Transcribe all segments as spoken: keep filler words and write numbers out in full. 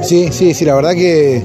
Sí, sí, sí, la verdad que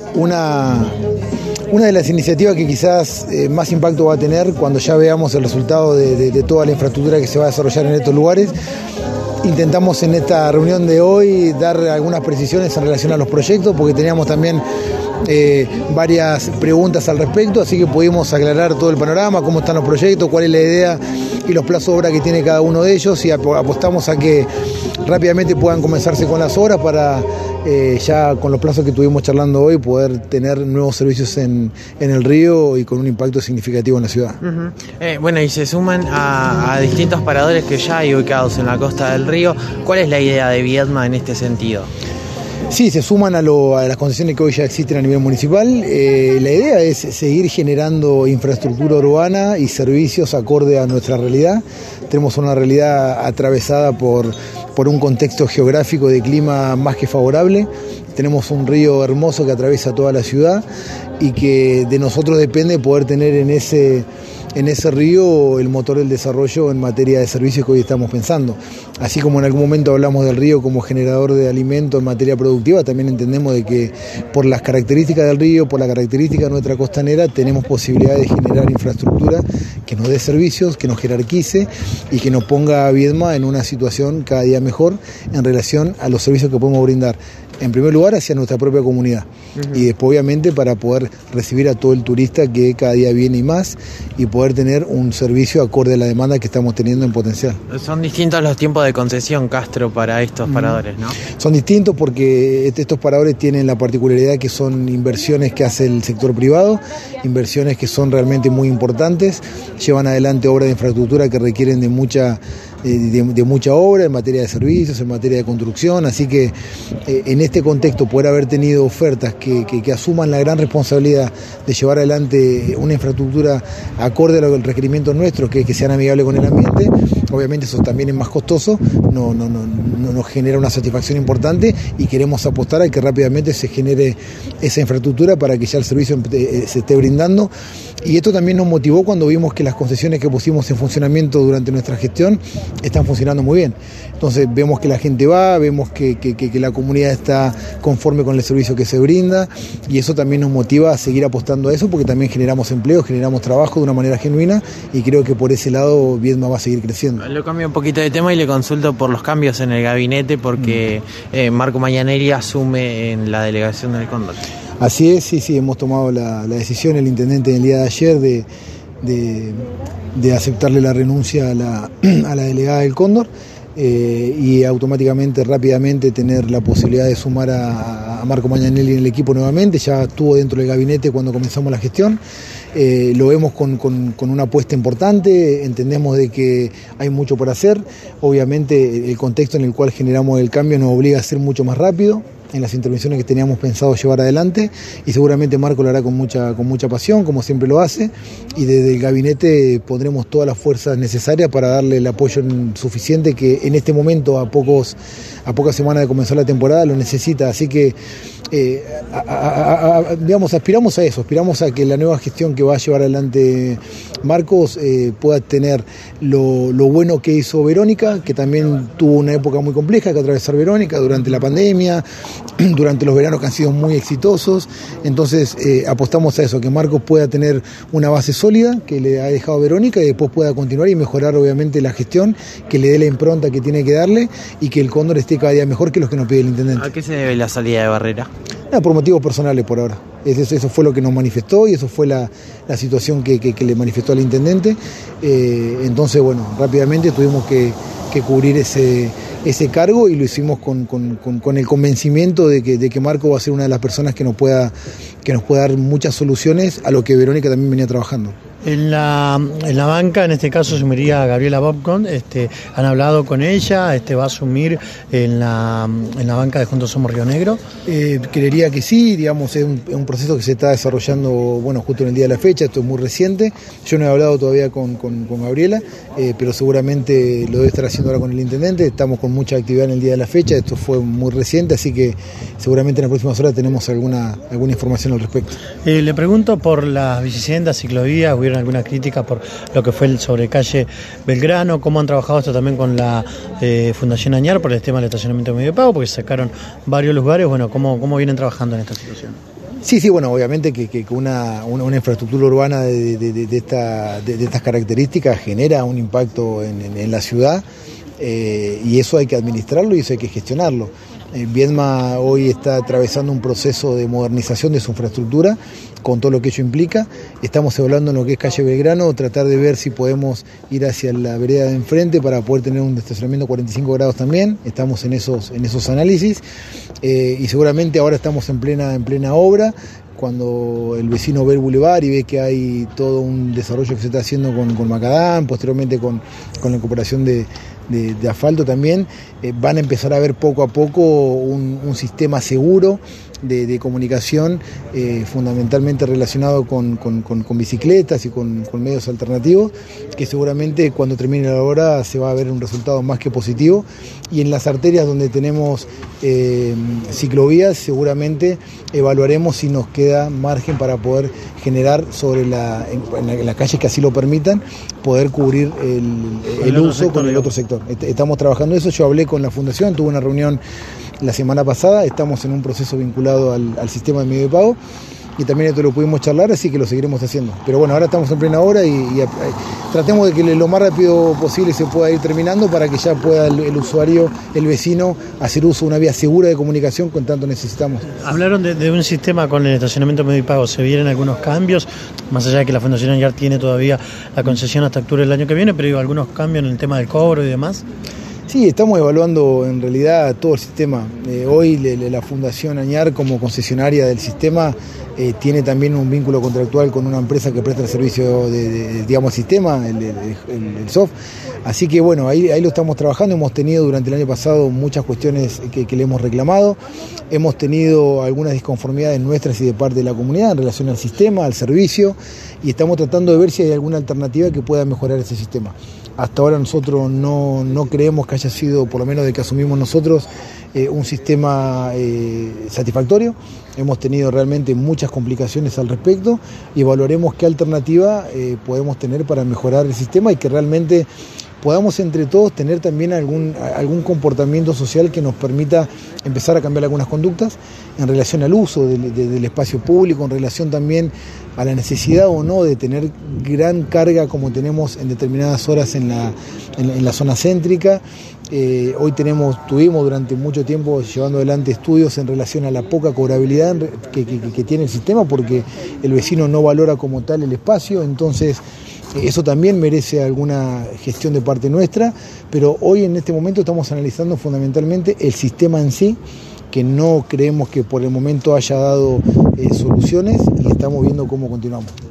una, una de las iniciativas que quizás eh, más impacto va a tener cuando ya veamos el resultado de, de, de toda la infraestructura que se va a desarrollar en estos lugares. Intentamos en esta reunión de hoy dar algunas precisiones en relación a los proyectos, porque teníamos también eh, varias preguntas al respecto, así que pudimos aclarar todo el panorama, cómo están los proyectos, cuál es la idea y los plazos de obra que tiene cada uno de ellos, y apostamos a que rápidamente puedan comenzarse con las obras para eh, ya con los plazos que tuvimos charlando hoy poder tener nuevos servicios en, en el río y con un impacto significativo en la ciudad. Uh-huh. eh, bueno, y se suman a, a distintos paradores que ya hay ubicados en la costa del río. ¿Cuál es la idea de Viedma en este sentido? Sí, se suman a, lo, a las concesiones que hoy ya existen a nivel municipal. Eh, la idea es seguir generando infraestructura urbana y servicios acorde a nuestra realidad. Tenemos una realidad atravesada por, por un contexto geográfico de clima más que favorable. Tenemos un río hermoso que atraviesa toda la ciudad y que de nosotros depende poder tener en ese... en ese río el motor del desarrollo en materia de servicios que hoy estamos pensando. Así como en algún momento hablamos del río como generador de alimento en materia productiva, también entendemos de que por las características del río, por la característica de nuestra costanera, tenemos posibilidad de generar infraestructura que nos dé servicios, que nos jerarquice y que nos ponga a Viedma en una situación cada día mejor en relación a los servicios que podemos brindar. En primer lugar, hacia nuestra propia comunidad. Uh-huh. Y después, obviamente, para poder recibir a todo el turista que cada día viene y más, y poder tener un servicio acorde a la demanda que estamos teniendo en potencial. Son distintos los tiempos de concesión, Castro, para estos uh-huh. paradores, ¿no? Son distintos porque estos paradores tienen la particularidad que son inversiones que hace el sector privado, inversiones que son realmente muy importantes, llevan adelante obras de infraestructura que requieren de mucha... De, de mucha obra en materia de servicios, en materia de construcción, así que eh, en este contexto poder haber tenido ofertas que, que, que asuman la gran responsabilidad de llevar adelante una infraestructura acorde a los requerimientos nuestros, que, que sean amigables con el ambiente, obviamente eso también es más costoso, no, no, no, no nos genera una satisfacción importante y queremos apostar a que rápidamente se genere esa infraestructura para que ya el servicio se esté brindando. Y esto también nos motivó cuando vimos que las concesiones que pusimos en funcionamiento durante nuestra gestión están funcionando muy bien. Entonces vemos que la gente va, vemos que, que, que la comunidad está conforme con el servicio que se brinda, y eso también nos motiva a seguir apostando a eso, porque también generamos empleo, generamos trabajo de una manera genuina, y creo que por ese lado Viedma va a seguir creciendo. Lo cambio un poquito de tema y le consulto por los cambios en el gabinete, porque mm. eh, Marco Mañanelli asume en la delegación del Cóndor. Así es, sí, sí, hemos tomado la, la decisión, el intendente en el día de ayer, de, de, de aceptarle la renuncia a la, a la delegada del Cóndor, eh, y automáticamente, rápidamente, tener la posibilidad de sumar a, a Marco Mañanelli en el equipo nuevamente. Ya estuvo dentro del gabinete cuando comenzamos la gestión. Eh, lo vemos con, con, con una apuesta importante, entendemos de que hay mucho por hacer. Obviamente el contexto en el cual generamos el cambio nos obliga a ser mucho más rápido en las intervenciones que teníamos pensado llevar adelante, y seguramente Marco lo hará con mucha, con mucha pasión, como siempre lo hace, y desde el gabinete pondremos todas las fuerzas necesarias para darle el apoyo suficiente que en este momento, a pocos a pocas semanas de comenzar la temporada, lo necesita. Así que eh, a, a, a, digamos, aspiramos a eso, aspiramos a que la nueva gestión que va a llevar adelante Marcos eh, pueda tener lo, lo bueno que hizo Verónica, que también tuvo una época muy compleja que atravesar Verónica durante la pandemia, durante los veranos que han sido muy exitosos. Entonces eh, apostamos a eso, que Marcos pueda tener una base sólida que le ha dejado Verónica, y después pueda continuar y mejorar obviamente la gestión, que le dé la impronta que tiene que darle, y que el Cóndor esté cada día mejor que los que nos pide el intendente. ¿A qué se debe la salida de Barrera? No, por motivos personales por ahora. Eso, eso fue lo que nos manifestó, y eso fue la, la situación que, que, que le manifestó al intendente. Eh, entonces, bueno, rápidamente tuvimos que, que cubrir ese, ese cargo, y lo hicimos con, con, con, con el convencimiento de que, de que Marco va a ser una de las personas que nos pueda, que nos pueda dar muchas soluciones a lo que Verónica también venía trabajando. En la, en la banca, en este caso, asumiría Gabriela Bobcon. Este, ¿Han hablado con ella? Este, ¿Va a asumir en la, en la banca de Juntos Somos Río Negro? Eh, creería que sí, digamos, es un, es un proceso que se está desarrollando, bueno, justo en el día de la fecha. Esto es muy reciente. Yo no he hablado todavía con, con, con Gabriela, eh, pero seguramente lo debe estar haciendo ahora con el intendente. Estamos con mucha actividad en el día de la fecha. Esto fue muy reciente, así que seguramente en las próximas horas tenemos alguna, alguna información al respecto. Eh, le pregunto por las bicisendas, ciclovías. tuvieron alguna crítica por lo que fue el sobrecalle Belgrano. ¿Cómo han trabajado esto también con la eh, Fundación Añar por el tema del estacionamiento medio de pago? Porque sacaron varios lugares. Bueno, ¿cómo, cómo vienen trabajando en esta situación? Sí, sí, bueno, obviamente que, que una, una, una infraestructura urbana de, de, de, de, esta, de, de estas características genera un impacto en, en, en la ciudad, eh, y eso hay que administrarlo y eso hay que gestionarlo. Eh, Viedma hoy está atravesando un proceso de modernización de su infraestructura, con todo lo que ello implica. Estamos evaluando en lo que es calle Belgrano, tratar de ver si podemos ir hacia la vereda de enfrente para poder tener un estacionamiento cuarenta y cinco grados también. Estamos en esos, en esos análisis, eh, y seguramente ahora estamos en plena, en plena obra. Cuando el vecino ve el bulevar y ve que hay todo un desarrollo que se está haciendo con, con Macadam, posteriormente con, con la incorporación de, de, de asfalto también, eh, van a empezar a ver poco a poco un, un sistema seguro de, de comunicación, eh, fundamentalmente relacionado con, con, con, con bicicletas y con, con medios alternativos, que seguramente cuando termine la obra se va a ver un resultado más que positivo. Y en las arterias donde tenemos eh, ciclovías, seguramente evaluaremos si nos queda margen para poder generar sobre la, en, en las calles que así lo permitan, poder cubrir el, el, el uso sector, con el otro sector. Estamos trabajando eso. Yo hablé con la Fundación, tuve una reunión la semana pasada, estamos en un proceso vinculado al, al sistema de medio de pago, y también esto lo pudimos charlar, así que lo seguiremos haciendo. Pero bueno, ahora estamos en plena hora y, y, y tratemos de que lo más rápido posible se pueda ir terminando para que ya pueda el, el usuario, el vecino, hacer uso de una vía segura de comunicación con tanto necesitamos. Hablaron de, de un sistema con el estacionamiento medio y pago. ¿Se vienen algunos cambios? Más allá de que la Fundación Añar tiene todavía la concesión hasta octubre del año que viene, pero digo, algunos cambios en el tema del cobro y demás. Sí, estamos evaluando en realidad todo el sistema. Eh, hoy le, le, la Fundación Añar, como concesionaria del sistema, eh, tiene también un vínculo contractual con una empresa que presta el servicio de, de digamos, sistema, el, el, el, el soft. Así que bueno, ahí, ahí lo estamos trabajando. Hemos tenido durante el año pasado muchas cuestiones que, que le hemos reclamado. Hemos tenido algunas disconformidades nuestras y de parte de la comunidad en relación al sistema, al servicio, y estamos tratando de ver si hay alguna alternativa que pueda mejorar ese sistema. Hasta ahora nosotros no, no creemos que haya sido, por lo menos de que asumimos nosotros, eh, un sistema eh, satisfactorio. Hemos tenido realmente muchas complicaciones al respecto y evaluaremos qué alternativa eh, podemos tener para mejorar el sistema y que realmente podamos entre todos tener también algún, algún comportamiento social que nos permita empezar a cambiar algunas conductas en relación al uso de, de, del espacio público, en relación también a la necesidad o no de tener gran carga como tenemos en determinadas horas en la, en, en la zona céntrica. Eh, hoy tenemos, tuvimos durante mucho tiempo llevando adelante estudios en relación a la poca cobrabilidad que, que, que tiene el sistema, porque el vecino no valora como tal el espacio. Entonces eso también merece alguna gestión de parte nuestra, pero hoy en este momento estamos analizando fundamentalmente el sistema en sí, que no creemos que por el momento haya dado eh, soluciones, y estamos viendo cómo continuamos.